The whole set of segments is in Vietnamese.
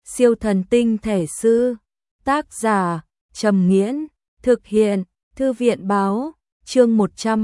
Siêu thần tinh thể sư. Tác giả Trầm Nghiễn. Thực hiện Thư viện Báo. Chương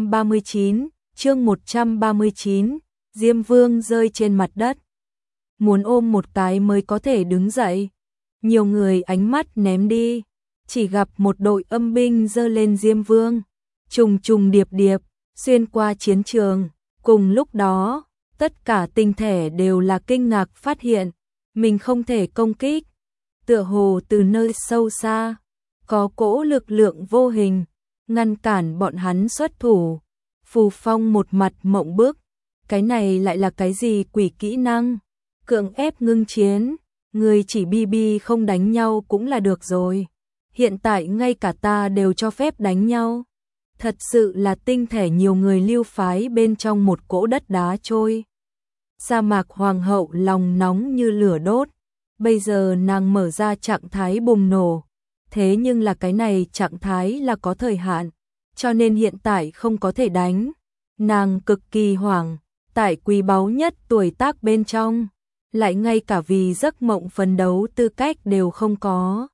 139. Diêm Vương rơi trên mặt đất. Muốn ôm một cái mới có thể đứng dậy. Nhiều người ánh mắt ném đi. Chỉ gặp một đội âm binh giơ lên Diêm Vương. Trùng trùng điệp điệp, xuyên qua chiến trường. Cùng lúc đó, tất cả tinh thể đều là kinh ngạc phát hiện. Mình không thể công kích. Tựa hồ từ nơi sâu xa, có cỗ lực lượng vô hình, ngăn cản bọn hắn xuất thủ. Phù Phong một mặt mộng bức. Cái này lại là cái gì quỷ kỹ năng? Cưỡng ép ngưng chiến, người chỉ bi không đánh nhau cũng là được rồi. Hiện tại ngay cả ta đều cho phép đánh nhau. Thật sự là tinh thể nhiều người lưu phái bên trong một cỗ đất đá trôi. Sa mạc hoàng hậu lòng nóng như lửa đốt. Bây giờ nàng mở ra trạng thái bùng nổ. Thế nhưng là cái này trạng thái là có thời hạn, cho nên hiện tại không có thể đánh. Nàng cực kỳ hoảng, tại quý báu nhất tuổi tác bên trong, lại ngay cả vì giấc mộng phấn đấu tư cách đều không có.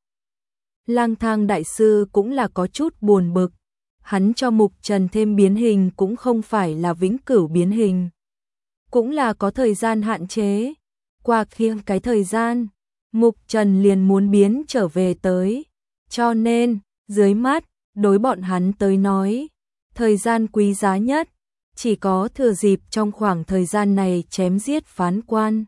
Lang Thang đại sư cũng là có chút buồn bực. Hắn cho Mục Trần thêm biến hình cũng không phải là vĩnh cửu biến hình, cũng là có thời gian hạn chế. Qua khiêng cái thời gian, Mục Trần liền muốn biến trở về tới. Cho nên, dưới mắt, đối bọn hắn tới nói, thời gian quý giá nhất, chỉ có thừa dịp trong khoảng thời gian này chém giết phán quan.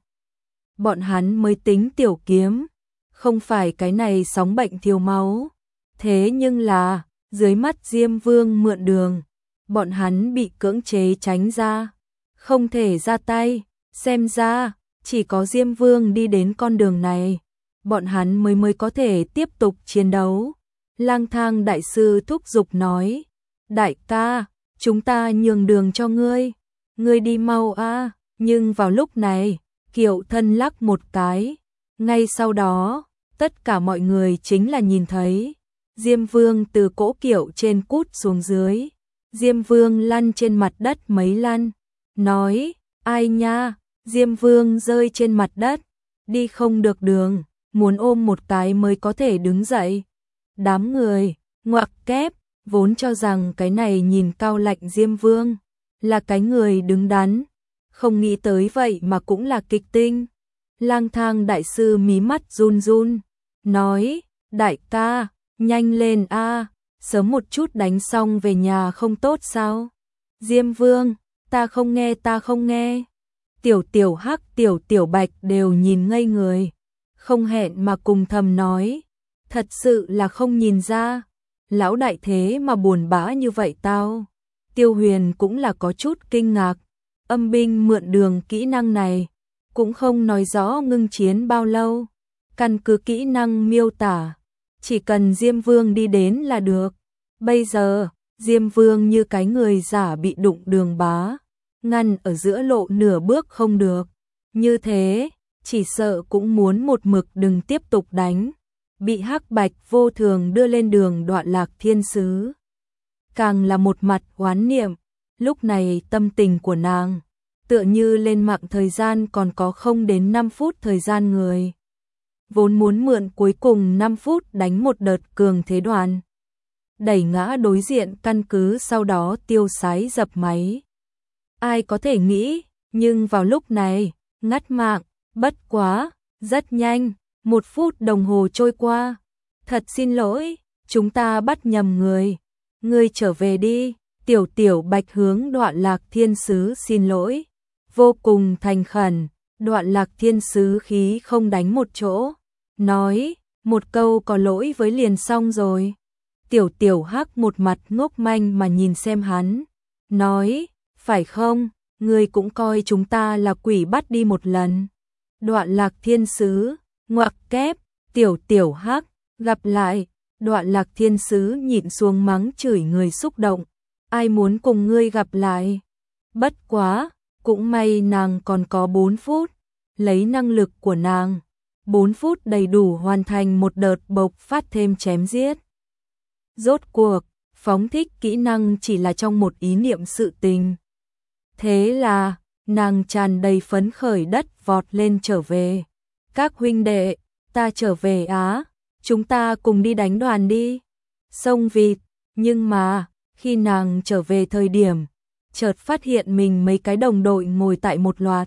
Bọn hắn mới tính tiểu kiếm, không phải cái này sóng bệnh thiếu máu. Thế nhưng là, dưới mắt Diêm Vương mượn đường, bọn hắn bị cưỡng chế tránh ra, không thể ra tay. Xem ra, chỉ có Diêm Vương đi đến con đường này, bọn hắn mới có thể tiếp tục chiến đấu. Lang Thang đại sư thúc giục nói, đại ca, chúng ta nhường đường cho ngươi đi mau a. Nhưng vào lúc này, kiệu thân lắc một cái, ngay sau đó, tất cả mọi người chính là nhìn thấy Diêm Vương từ cỗ kiệu trên cút xuống dưới. Diêm Vương lăn trên mặt đất mấy lăn, nói, ai nha. Diêm Vương rơi trên mặt đất, đi không được đường, muốn ôm một cái mới có thể đứng dậy. Đám người ngoặc kép vốn cho rằng cái này nhìn cao lạnh Diêm Vương là cái người đứng đắn, không nghĩ tới vậy mà cũng là kịch tinh. Lang Thang đại sư mí mắt run run, nói, đại ca, nhanh lên a, sớm một chút đánh xong về nhà không tốt sao? Diêm Vương, ta không nghe. Tiểu Hắc, Tiểu Bạch đều nhìn ngây người, không hẹn mà cùng thầm nói, thật sự là không nhìn ra, lão đại thế mà buồn bã như vậy tao. Tiêu Huyền cũng là có chút kinh ngạc, âm binh mượn đường kỹ năng này, cũng không nói rõ ngưng chiến bao lâu, căn cứ kỹ năng miêu tả, chỉ cần Diêm Vương đi đến là được. Bây giờ, Diêm Vương như cái người giả bị đụng đường bá, ngăn ở giữa lộ nửa bước không được. Như thế, chỉ sợ cũng muốn một mực đừng tiếp tục đánh. Bị Hắc Bạch vô thường đưa lên đường Đoạn Lạc Thiên Sứ, càng là một mặt oán niệm. Lúc này tâm tình của nàng tựa như lên mạng thời gian còn có không đến 5 phút thời gian người. Vốn muốn mượn cuối cùng 5 phút đánh một đợt cường thế đoàn, đẩy ngã đối diện căn cứ sau đó tiêu sái dập máy. Ai có thể nghĩ, nhưng vào lúc này, ngắt mạng, bất quá, rất nhanh, 1 phút đồng hồ trôi qua. Thật xin lỗi, chúng ta bắt nhầm người. Ngươi trở về đi. Tiểu Bạch hướng Đoạn Lạc Thiên Sứ xin lỗi. Vô cùng thành khẩn, Đoạn Lạc Thiên Sứ khí không đánh một chỗ. Nói, một câu có lỗi với liền xong rồi. Tiểu Hắc một mặt ngốc manh mà nhìn xem hắn. Nói, phải không, ngươi cũng coi chúng ta là quỷ bắt đi một lần. Đoạn Lạc Thiên Sứ, ngoặc kép, Tiểu Hắc, gặp lại. Đoạn Lạc Thiên Sứ nhịn xuống mắng chửi người xúc động. Ai muốn cùng ngươi gặp lại? Bất quá, cũng may nàng còn có 4 phút. Lấy năng lực của nàng, 4 phút đầy đủ hoàn thành một đợt bộc phát thêm chém giết. Rốt cuộc, phóng thích kỹ năng chỉ là trong một ý niệm sự tình. Thế là, nàng tràn đầy phấn khởi đất vọt lên trở về. Các huynh đệ, ta trở về á, chúng ta cùng đi đánh đoàn đi. Sông vịt, nhưng mà, khi nàng trở về thời điểm, chợt phát hiện mình mấy cái đồng đội ngồi tại một loạt.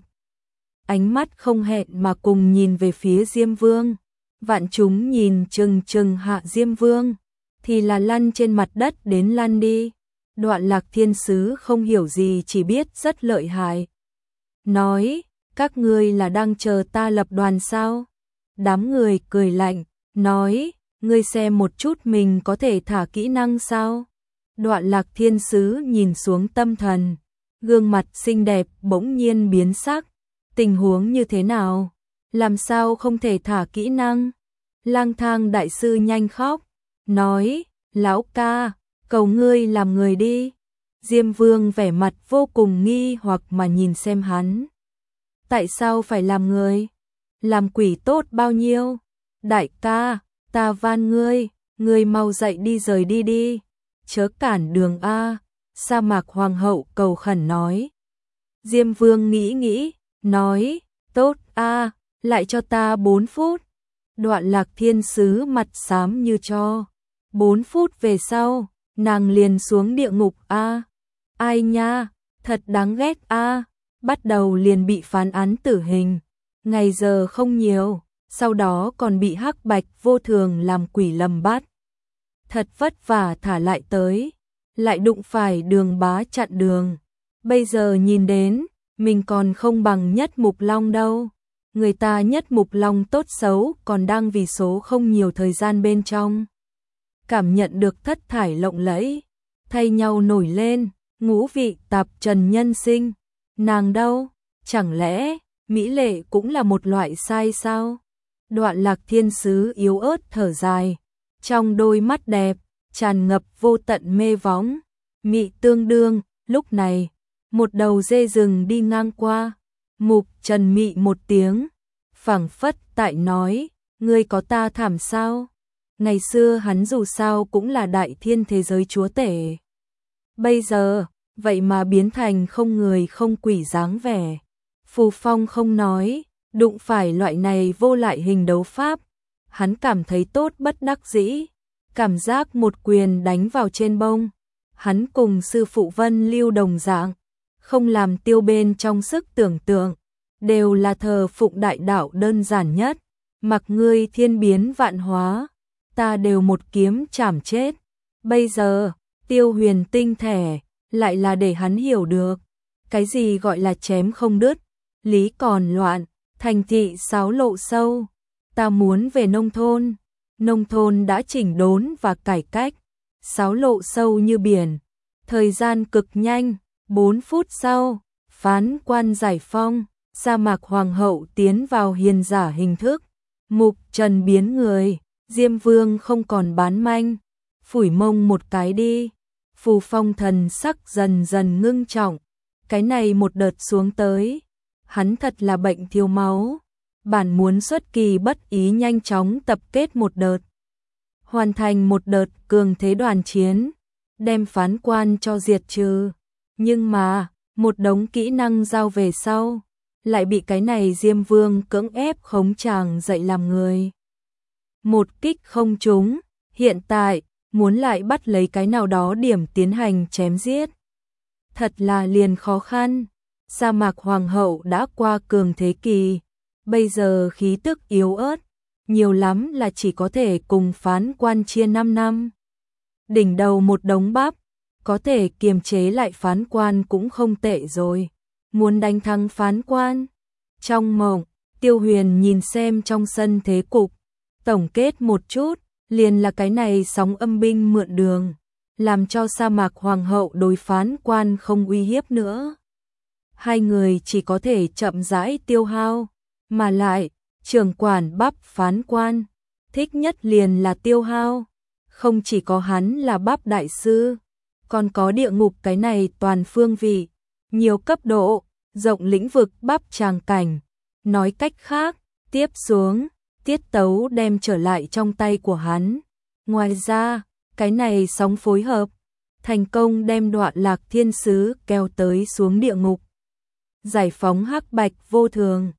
Ánh mắt không hẹn mà cùng nhìn về phía Diêm Vương. Vạn chúng nhìn chừng chừng hạ Diêm Vương, thì là lăn trên mặt đất đến lăn đi. Đoạn Lạc Thiên Sứ không hiểu gì, chỉ biết rất lợi hại. Nói, các ngươi là đang chờ ta lập đoàn sao? Đám người cười lạnh, nói, ngươi xem một chút mình có thể thả kỹ năng sao? Đoạn Lạc Thiên Sứ nhìn xuống tâm thần, gương mặt xinh đẹp bỗng nhiên biến sắc. Tình huống như thế nào? Làm sao không thể thả kỹ năng? Lang Thang đại sư nhanh khóc, nói, lão ca, cầu ngươi làm người đi. Diêm Vương vẻ mặt vô cùng nghi hoặc mà nhìn xem hắn. Tại sao phải làm người? Làm quỷ tốt bao nhiêu? Đại ca, ta van ngươi mau dậy đi, rời đi đi. Chớ cản đường a. Sa Mạc Hoàng hậu cầu khẩn nói. Diêm Vương nghĩ, nói, tốt a, lại cho ta 4 phút. Đoạn Lạc Thiên Sứ mặt xám như tro. 4 phút về sau, nàng liền xuống địa ngục a. Ai nha, thật đáng ghét a. Bắt đầu liền bị phán án tử hình. Ngày giờ không nhiều, sau đó còn bị Hắc Bạch Vô Thường làm quỷ lầm bắt. Thật vất vả thả lại tới, lại đụng phải Đường Bá chặn đường. Bây giờ nhìn đến, mình còn không bằng Nhất Mục Long đâu. Người ta Nhất Mục Long tốt xấu còn đang vì số không nhiều thời gian bên trong. Cảm nhận được thất thải lộng lẫy, thay nhau nổi lên, ngũ vị tạp trần nhân sinh. Nàng đâu, chẳng lẽ mỹ lệ cũng là một loại sai sao? Đoạn Lạc Thiên Sứ yếu ớt thở dài, trong đôi mắt đẹp tràn ngập vô tận mê võng. Mị tương đương, lúc này, một đầu dê rừng đi ngang qua, Mục Trần mị một tiếng, phảng phất tại nói, ngươi có ta thảm sao? Ngày xưa hắn dù sao cũng là đại thiên thế giới chúa tể. Bây giờ, vậy mà biến thành không người không quỷ dáng vẻ. Phù Phong không nói, đụng phải loại này vô lại hình đấu pháp, hắn cảm thấy tốt bất đắc dĩ, cảm giác một quyền đánh vào trên bông. Hắn cùng sư phụ Vân Lưu đồng dạng, không làm tiêu bên trong sức tưởng tượng, đều là thờ phụng đại đạo đơn giản nhất, mặc ngươi thiên biến vạn hóa, ta đều một kiếm chảm chết. Bây giờ, Tiêu Huyền tinh thể, lại là để hắn hiểu được, cái gì gọi là chém không đứt, lý còn loạn, thành thị xáo lộ sâu. Ta muốn về nông thôn đã chỉnh đốn và cải cách, xáo lộ sâu như biển, thời gian cực nhanh, 4 phút sau, phán quan giải phong, Sa Mạc Hoàng hậu tiến vào hiền giả hình thức, Mục Trần biến người, Diêm Vương không còn bán manh, phủi mông một cái đi. Phù Phong thần sắc dần dần ngưng trọng, cái này một đợt xuống tới, hắn thật là bệnh thiếu máu, bản muốn xuất kỳ bất ý nhanh chóng tập kết một đợt, hoàn thành một đợt cường thế đoàn chiến, đem phán quan cho diệt trừ, nhưng mà, một đống kỹ năng giao về sau, lại bị cái này Diêm Vương cưỡng ép khống chàng dậy làm người. Một kích không trúng, hiện tại, muốn lại bắt lấy cái nào đó điểm tiến hành chém giết. Thật là liền khó khăn, Sa Mạc Hoàng hậu đã qua cường thế kỳ, bây giờ khí tức yếu ớt, nhiều lắm là chỉ có thể cùng phán quan chia 5 năm. Đỉnh đầu một đống bắp, có thể kiềm chế lại phán quan cũng không tệ rồi. Muốn đánh thắng phán quan. Trong mộng, Tiêu Huyền nhìn xem trong sân thế cục, tổng kết một chút, liền là cái này sóng âm binh mượn đường, làm cho Sa Mạc Hoàng hậu đối phán quan không uy hiếp nữa. Hai người chỉ có thể chậm rãi tiêu hao, mà lại, trưởng quản bắp phán quan, thích nhất liền là tiêu hao. Không chỉ có hắn là bắp đại sư, còn có địa ngục cái này toàn phương vị, nhiều cấp độ, rộng lĩnh vực bắp tràng cảnh. Nói cách khác, tiếp xuống, tiết tấu đem trở lại trong tay của hắn. Ngoài ra, cái này sóng phối hợp, thành công đem Đoạn Lạc Thiên Sứ kéo tới xuống địa ngục. Giải phóng Hắc Bạch Vô Thường.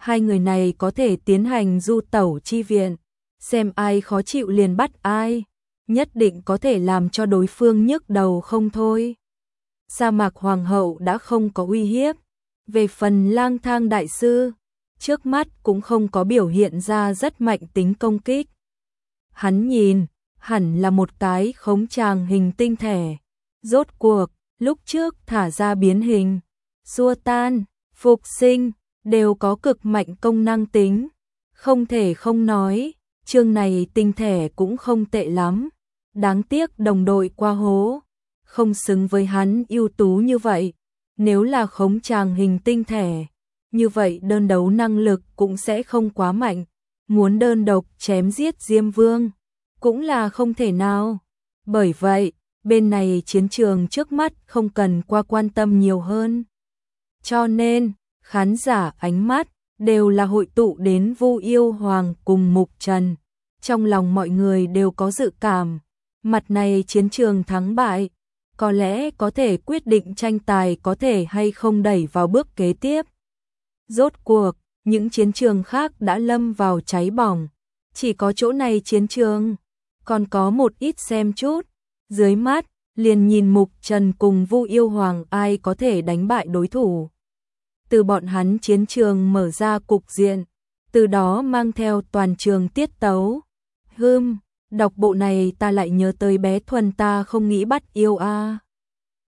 Hai người này có thể tiến hành du tẩu chi viện, xem ai khó chịu liền bắt ai, nhất định có thể làm cho đối phương nhức đầu không thôi. Sa Mạc Hoàng hậu đã không có uy hiếp, về phần Lang Thang đại sư, trước mắt cũng không có biểu hiện ra rất mạnh tính công kích. Hắn nhìn, hẳn là một cái khống tràng hình tinh thể. Rốt cuộc, lúc trước thả ra biến hình, xua tan, phục sinh, đều có cực mạnh công năng tính. Không thể không nói, chương này tinh thể cũng không tệ lắm. Đáng tiếc đồng đội qua hố, không xứng với hắn ưu tú như vậy. Nếu là khống tràng hình tinh thể, như vậy đơn đấu năng lực cũng sẽ không quá mạnh. Muốn đơn độc chém giết Diêm Vương, cũng là không thể nào. Bởi vậy, bên này chiến trường trước mắt không cần qua quan tâm nhiều hơn. Cho nên, khán giả ánh mắt đều là hội tụ đến Vu Yêu Hoàng cùng Mục Trần. Trong lòng mọi người đều có dự cảm, mặt này chiến trường thắng bại, có lẽ có thể quyết định tranh tài có thể hay không đẩy vào bước kế tiếp. Rốt cuộc, những chiến trường khác đã lâm vào cháy bỏng, chỉ có chỗ này chiến trường còn có một ít xem chút, dưới mắt liền nhìn Mục Trần cùng Vu Yêu Hoàng ai có thể đánh bại đối thủ. Từ bọn hắn chiến trường mở ra cục diện, từ đó mang theo toàn trường tiết tấu. Đọc bộ này ta lại nhớ tới bé Thuần ta không nghĩ bắt yêu a.